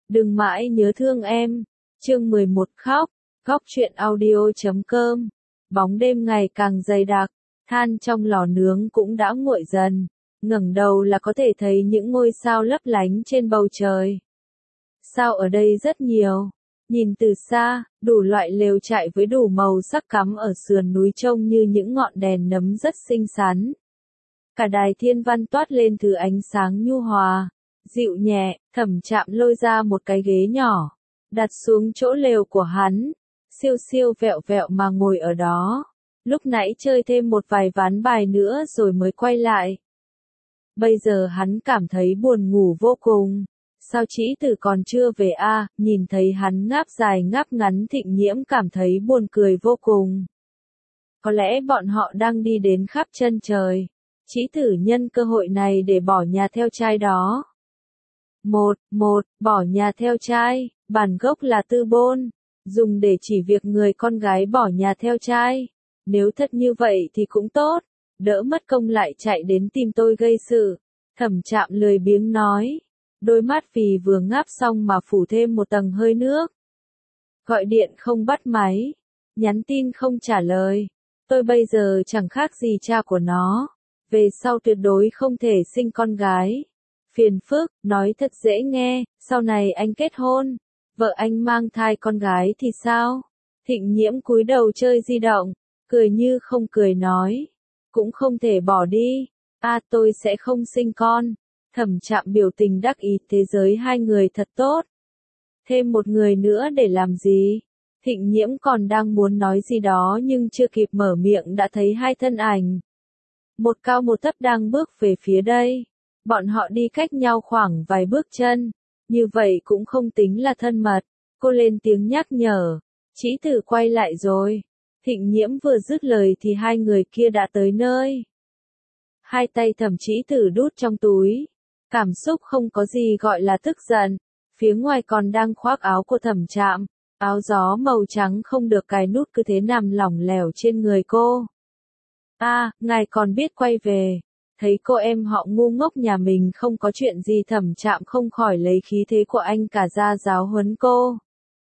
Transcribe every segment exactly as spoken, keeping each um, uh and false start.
Đừng mãi nhớ thương em. Chương mười một khóc. Góc truyện audio chấm com. Bóng đêm ngày càng dày đặc, than trong lò nướng cũng đã nguội dần, ngẩng đầu là có thể thấy những ngôi sao lấp lánh trên bầu trời. Sao ở đây rất nhiều. Nhìn từ xa, đủ loại lều trại với đủ màu sắc cắm ở sườn núi trông như những ngọn đèn nấm rất xinh xắn. Cả đài thiên văn toát lên thứ ánh sáng nhu hòa, dịu nhẹ. Thẩm Trạm lôi ra một cái ghế nhỏ, đặt xuống chỗ lều của hắn, siêu siêu vẹo vẹo mà ngồi ở đó. Lúc nãy chơi thêm một vài ván bài nữa rồi mới quay lại. Bây giờ hắn cảm thấy buồn ngủ vô cùng. Sao Trĩ Tử còn chưa về a? À? Nhìn thấy hắn ngáp dài ngáp ngắn, Thịnh Nhiễm cảm thấy buồn cười vô cùng. Có lẽ bọn họ đang đi đến khắp chân trời. Trĩ Tử nhân cơ hội này để bỏ nhà theo trai đó. Một, một, bỏ nhà theo trai, bản gốc là tư bôn, dùng để chỉ việc người con gái bỏ nhà theo trai. Nếu thật như vậy thì cũng tốt, đỡ mất công lại chạy đến tìm tôi gây sự. Thẩm Trạm lười biếng nói, đôi mắt vì vừa ngáp xong mà phủ thêm một tầng hơi nước. Gọi điện không bắt máy, nhắn tin không trả lời, tôi bây giờ chẳng khác gì cha của nó, về sau tuyệt đối không thể sinh con gái. Phiền phức, nói thật dễ nghe, sau này anh kết hôn, vợ anh mang thai con gái thì sao? Thịnh Nhiễm cúi đầu chơi di động, cười như không cười nói, cũng không thể bỏ đi. A à, tôi sẽ không sinh con. Thẩm Trạm biểu tình đắc ý, thế giới hai người thật tốt. Thêm một người nữa để làm gì? Thịnh Nhiễm còn đang muốn nói gì đó nhưng chưa kịp mở miệng đã thấy hai thân ảnh. Một cao một thấp đang bước về phía đây. Bọn họ đi cách nhau khoảng vài bước chân, như vậy cũng không tính là thân mật. Cô lên tiếng nhắc nhở, Trĩ Tử quay lại rồi. Thịnh Nhiễm vừa dứt lời thì hai người kia đã tới nơi. Hai tay Thẩm Trĩ Tử đút trong túi, cảm xúc không có gì gọi là tức giận. Phía ngoài còn đang khoác áo của Thẩm Trạm, áo gió màu trắng không được cài nút cứ thế nằm lỏng lẻo trên người cô. A, à, ngài còn biết quay về. Thấy cô em họ ngu ngốc nhà mình không có chuyện gì, Thẩm Trạm không khỏi lấy khí thế của anh cả ra giáo huấn cô.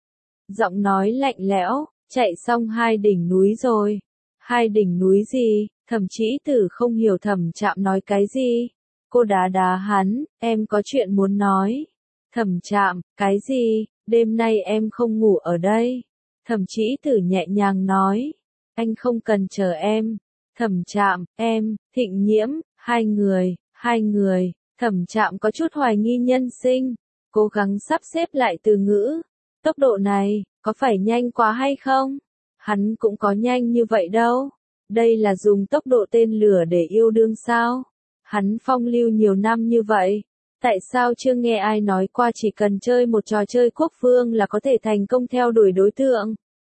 Giọng nói lạnh lẽo, chạy xong hai đỉnh núi rồi. Hai đỉnh núi gì? Thẩm Trĩ Tử không hiểu Thẩm Trạm nói cái gì. Cô đá đá hắn, em có chuyện muốn nói. Thẩm Trạm, cái gì? Đêm nay em không ngủ ở đây. Thẩm Trĩ Tử nhẹ nhàng nói, anh không cần chờ em. Thẩm Trạm, em, Thịnh Nhiễm, hai người, hai người. Thẩm Trạm có chút hoài nghi nhân sinh, cố gắng sắp xếp lại từ ngữ. Tốc độ này, có phải nhanh quá hay không? Hắn cũng có nhanh như vậy đâu. Đây là dùng tốc độ tên lửa để yêu đương sao? Hắn phong lưu nhiều năm như vậy, tại sao chưa nghe ai nói qua chỉ cần chơi một trò chơi quốc vương là có thể thành công theo đuổi đối tượng?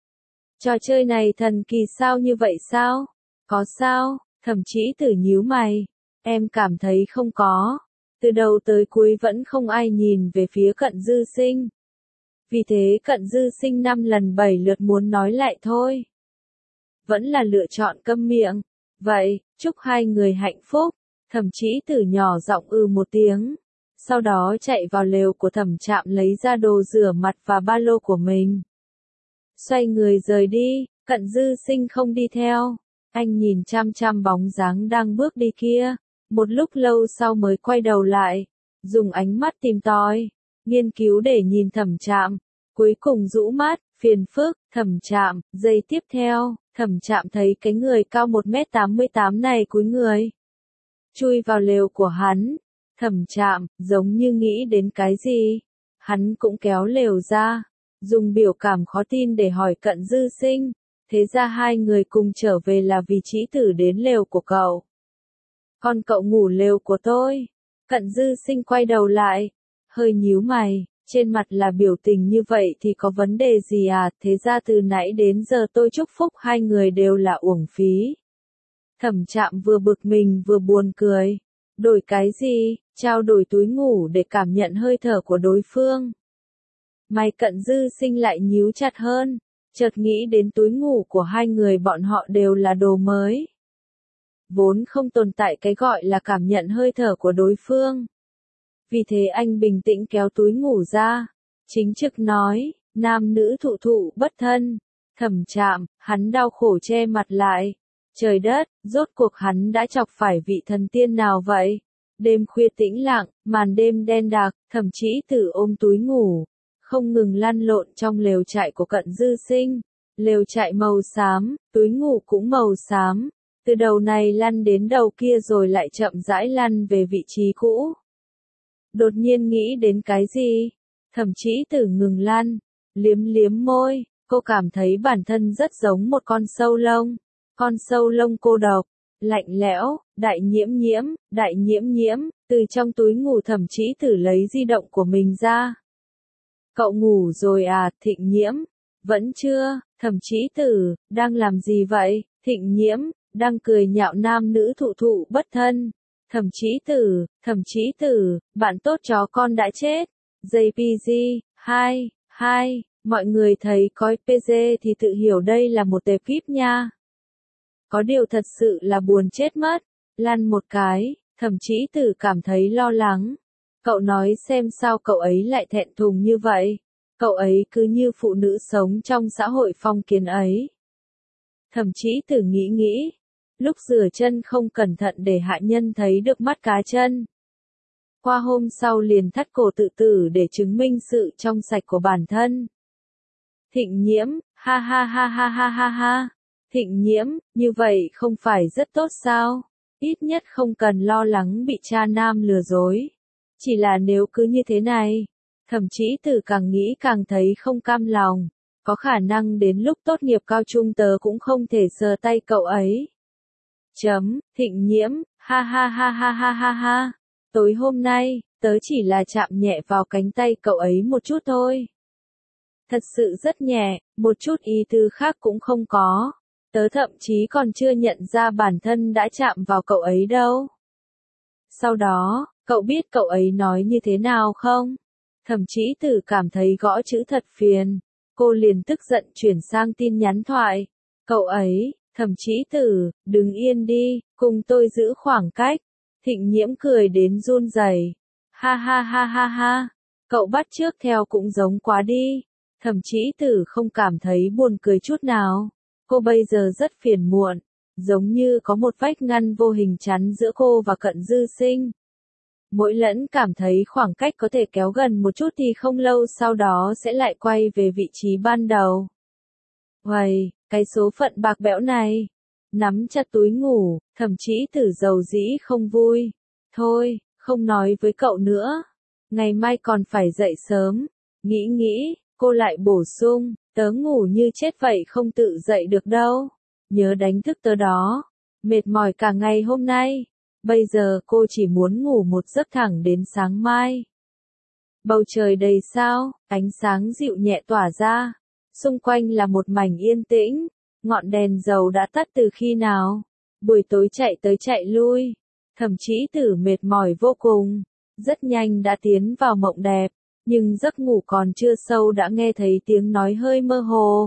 Trò chơi này thần kỳ sao như vậy sao? Có sao? Thẩm Trĩ Tử nhíu mày. Em cảm thấy không có. Từ đầu tới cuối vẫn không ai nhìn về phía Cận Dư Sinh. Vì thế Cận Dư Sinh năm lần bảy lượt muốn nói lại thôi. Vẫn là lựa chọn câm miệng. Vậy, chúc hai người hạnh phúc. Thẩm Trĩ Tử nhỏ giọng ư một tiếng. Sau đó chạy vào lều của Thẩm Trạm lấy ra đồ rửa mặt và ba lô của mình. Xoay người rời đi, Cận Dư Sinh không đi theo. Anh nhìn chăm chăm bóng dáng đang bước đi kia, một lúc lâu sau mới quay đầu lại, dùng ánh mắt tìm tòi, nghiên cứu để nhìn Thẩm Trạm, cuối cùng rũ mắt, phiền phức. Thẩm Trạm, giây tiếp theo, Thẩm Trạm thấy cái người cao một mét tám mươi tám này cúi người, chui vào lều của hắn. Thẩm Trạm, giống như nghĩ đến cái gì, hắn cũng kéo lều ra, dùng biểu cảm khó tin để hỏi Cận Dư Sinh. Thế ra hai người cùng trở về là vì Trĩ Tử đến lều của cậu. Còn cậu ngủ lều của tôi. Cận Dư Sinh quay đầu lại, hơi nhíu mày, trên mặt là biểu tình như vậy thì có vấn đề gì à? Thế ra từ nãy đến giờ tôi chúc phúc hai người đều là uổng phí. Thẩm Trạm vừa bực mình vừa buồn cười. Đổi cái gì? Trao đổi túi ngủ để cảm nhận hơi thở của đối phương. Mày Cận Dư Sinh lại nhíu chặt hơn. Chợt nghĩ đến túi ngủ của hai người bọn họ đều là đồ mới. Vốn không tồn tại cái gọi là cảm nhận hơi thở của đối phương. Vì thế anh bình tĩnh kéo túi ngủ ra, Chính trực nói, nam nữ thụ thụ bất thân. Thẩm Trạm, hắn đau khổ che mặt lại. Trời đất, rốt cuộc hắn đã chọc phải vị thần tiên nào vậy? Đêm khuya tĩnh lặng, màn đêm đen đặc, Thẩm Chí Tử ôm túi ngủ, không ngừng lăn lộn trong lều trại của Cận Dư Sinh. Lều trại màu xám, túi ngủ cũng màu xám, từ đầu này lăn đến đầu kia rồi lại chậm rãi lăn về vị trí cũ. Đột nhiên nghĩ đến cái gì? Thẩm Chí Tử ngừng lăn, liếm liếm môi, cô cảm thấy bản thân rất giống một con sâu lông. Con sâu lông cô độc, lạnh lẽo, đại nhiễm nhiễm, đại nhiễm nhiễm, từ trong túi ngủ Thẩm Chí Tử lấy di động của mình ra. Cậu ngủ rồi à, Thịnh Nhiễm? Vẫn chưa, Thẩm Chí Tử, đang làm gì vậy? Thịnh Nhiễm, đang cười nhạo nam nữ thụ thụ bất thân. Thẩm Chí Tử, Thẩm Chí Tử, bạn tốt chó con đã chết. gi pê giê, hai, hai, mọi người thấy coi pê giê thì tự hiểu đây là một tệp kíp nha. Có điều thật sự là buồn chết mất. Lăn một cái, Thẩm Chí Tử cảm thấy lo lắng. Cậu nói xem sao cậu ấy lại thẹn thùng như vậy. Cậu ấy cứ như phụ nữ sống trong xã hội phong kiến ấy. Thẩm Chí Tử nghĩ nghĩ. Lúc rửa chân không cẩn thận để hạ nhân thấy được mắt cá chân. Qua hôm sau liền thắt cổ tự tử để chứng minh sự trong sạch của bản thân. Thịnh Nhiễm, ha ha ha ha ha ha ha. Thịnh Nhiễm, như vậy không phải rất tốt sao? Ít nhất không cần lo lắng bị cha nam lừa dối. Chỉ là nếu cứ như thế này, Thẩm Chí Tử càng nghĩ càng thấy không cam lòng. Có khả năng đến lúc tốt nghiệp cao trung tớ cũng không thể sờ tay cậu ấy. Chấm, Thịnh Nhiễm, ha ha ha ha ha ha ha. Tối hôm nay, tớ chỉ là chạm nhẹ vào cánh tay cậu ấy một chút thôi. Thật sự rất nhẹ, một chút ý tứ khác cũng không có. Tớ thậm chí còn chưa nhận ra bản thân đã chạm vào cậu ấy đâu. Sau đó, cậu biết cậu ấy nói như thế nào không? Thẩm Chí Tử cảm thấy gõ chữ thật phiền. Cô liền tức giận chuyển sang tin nhắn thoại. Cậu ấy, Thẩm Chí Tử, đứng yên đi, cùng tôi giữ khoảng cách. Thịnh Nhiễm cười đến run rẩy. Ha ha ha ha ha, cậu bắt chước theo cũng giống quá đi. Thẩm Chí Tử không cảm thấy buồn cười chút nào. Cô bây giờ rất phiền muộn, giống như có một vách ngăn vô hình chắn giữa cô và Cận Dư Sinh. Mỗi lần cảm thấy khoảng cách có thể kéo gần một chút thì không lâu sau đó sẽ lại quay về vị trí ban đầu. Uầy, cái số phận bạc bẽo này. Nắm chặt túi ngủ, Thẩm Chí Tử dầu dĩ không vui. Thôi, không nói với cậu nữa. Ngày mai còn phải dậy sớm. Nghĩ nghĩ, cô lại bổ sung, tớ ngủ như chết vậy không tự dậy được đâu. Nhớ đánh thức tớ đó. Mệt mỏi cả ngày hôm nay. Bây giờ cô chỉ muốn ngủ một giấc thẳng đến sáng mai. Bầu trời đầy sao, ánh sáng dịu nhẹ tỏa ra. Xung quanh là một mảnh yên tĩnh. Ngọn đèn dầu đã tắt từ khi nào? Buổi tối chạy tới chạy lui. Thẩm Chí Tử mệt mỏi vô cùng. Rất nhanh đã tiến vào mộng đẹp. Nhưng giấc ngủ còn chưa sâu đã nghe thấy tiếng nói hơi mơ hồ.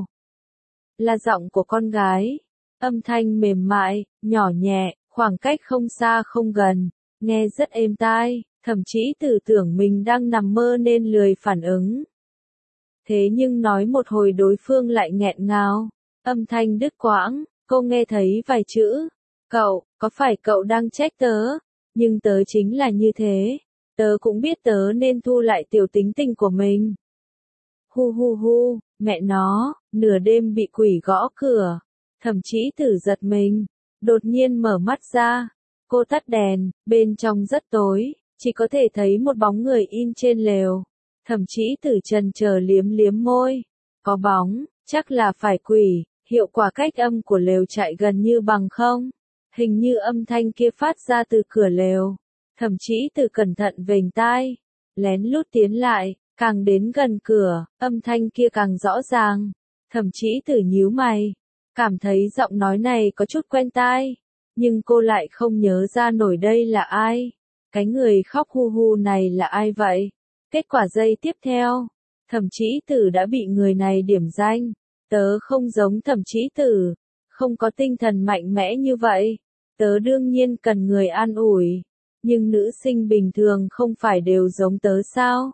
Là giọng của con gái. Âm thanh mềm mại, nhỏ nhẹ, khoảng cách không xa không gần. Nghe rất êm tai, Thẩm Chí Tử tưởng mình đang nằm mơ nên lười phản ứng. Thế nhưng nói một hồi đối phương lại nghẹn ngào. Âm thanh đứt quãng, cô nghe thấy vài chữ. Cậu, có phải cậu đang trách tớ? Nhưng tớ chính là như thế. Tớ cũng biết tớ nên thu lại tiểu tính tình của mình. Hu hu hu, mẹ nó, nửa đêm bị quỷ gõ cửa. Thẩm Chí Tử giật mình, đột nhiên mở mắt ra. Cô tắt đèn, bên trong rất tối, chỉ có thể thấy một bóng người in trên lều. Thẩm Chí Tử chần chờ liếm liếm môi. Có bóng, chắc là phải quỷ. Hiệu quả cách âm của lều trại gần như bằng không. Hình như âm thanh kia phát ra từ cửa lều. Thẩm Chí Tử cẩn thận vểnh tai, lén lút tiến lại, càng đến gần cửa, âm thanh kia càng rõ ràng. Thẩm Chí Tử nhíu mày, cảm thấy giọng nói này có chút quen tai, nhưng cô lại không nhớ ra nổi đây là ai. Cái người khóc hu hu này là ai vậy? Kết quả giây tiếp theo, Thẩm Chí Tử đã bị người này điểm danh. Tớ không giống Thẩm Chí Tử, không có tinh thần mạnh mẽ như vậy. Tớ đương nhiên cần người an ủi. Nhưng nữ sinh bình thường không phải đều giống tớ sao?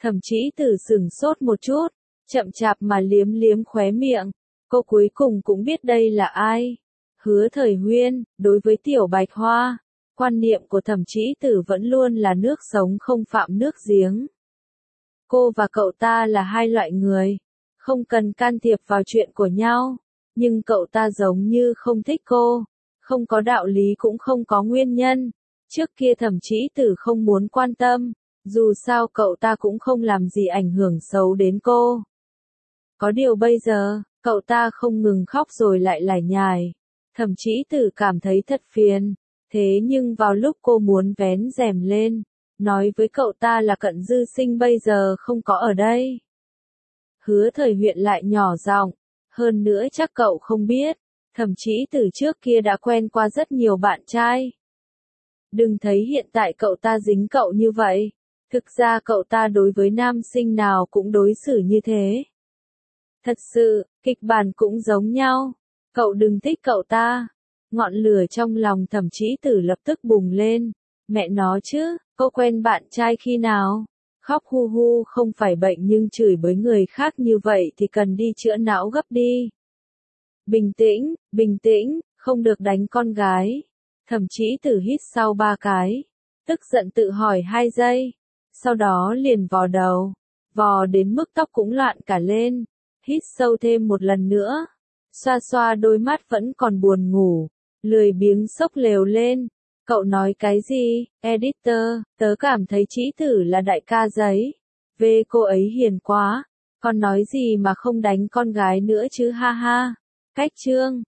Thẩm Chí Tử sửng sốt một chút, chậm chạp mà liếm liếm khóe miệng. Cô cuối cùng cũng biết đây là ai. Hứa Thời Huyên. Đối với Tiểu Bạch Hoa, quan niệm của Thẩm Chí Tử vẫn luôn là nước sống không phạm nước giếng. Cô và cậu ta là hai loại người, không cần can thiệp vào chuyện của nhau, nhưng cậu ta giống như không thích cô, không có đạo lý cũng không có nguyên nhân. Trước kia Thẩm Chí Tử không muốn quan tâm, dù sao cậu ta cũng không làm gì ảnh hưởng xấu đến cô. Có điều bây giờ, cậu ta không ngừng khóc rồi lại lải nhải. Thẩm Chí Tử cảm thấy thật phiền, thế nhưng vào lúc cô muốn vén rèm lên, nói với cậu ta là Cận Dư Sinh bây giờ không có ở đây. Hứa Thời Huyên lại nhỏ giọng, hơn nữa chắc cậu không biết, Thẩm Chí Tử trước kia đã quen qua rất nhiều bạn trai. Đừng thấy hiện tại cậu ta dính cậu như vậy, thực ra cậu ta đối với nam sinh nào cũng đối xử như thế. Thật sự, kịch bản cũng giống nhau, cậu đừng thích cậu ta. Ngọn lửa trong lòng Thẩm Chí Tử lập tức bùng lên, mẹ nó chứ, cô quen bạn trai khi nào? Khóc hu hu không phải bệnh nhưng chửi bới người khác như vậy thì cần đi chữa não gấp đi. Bình tĩnh, bình tĩnh, không được đánh con gái. Thẩm Chí Tử hít sau ba cái, tức giận tự hỏi hai giây, sau đó liền vò đầu, vò đến mức tóc cũng loạn cả lên, hít sâu thêm một lần nữa, xoa xoa đôi mắt vẫn còn buồn ngủ, lười biếng xốc lều lên. Cậu nói cái gì, editor, tớ cảm thấy Chí Tử là đại ca giấy. Về cô ấy hiền quá, còn nói gì mà không đánh con gái nữa chứ ha ha. Cách chương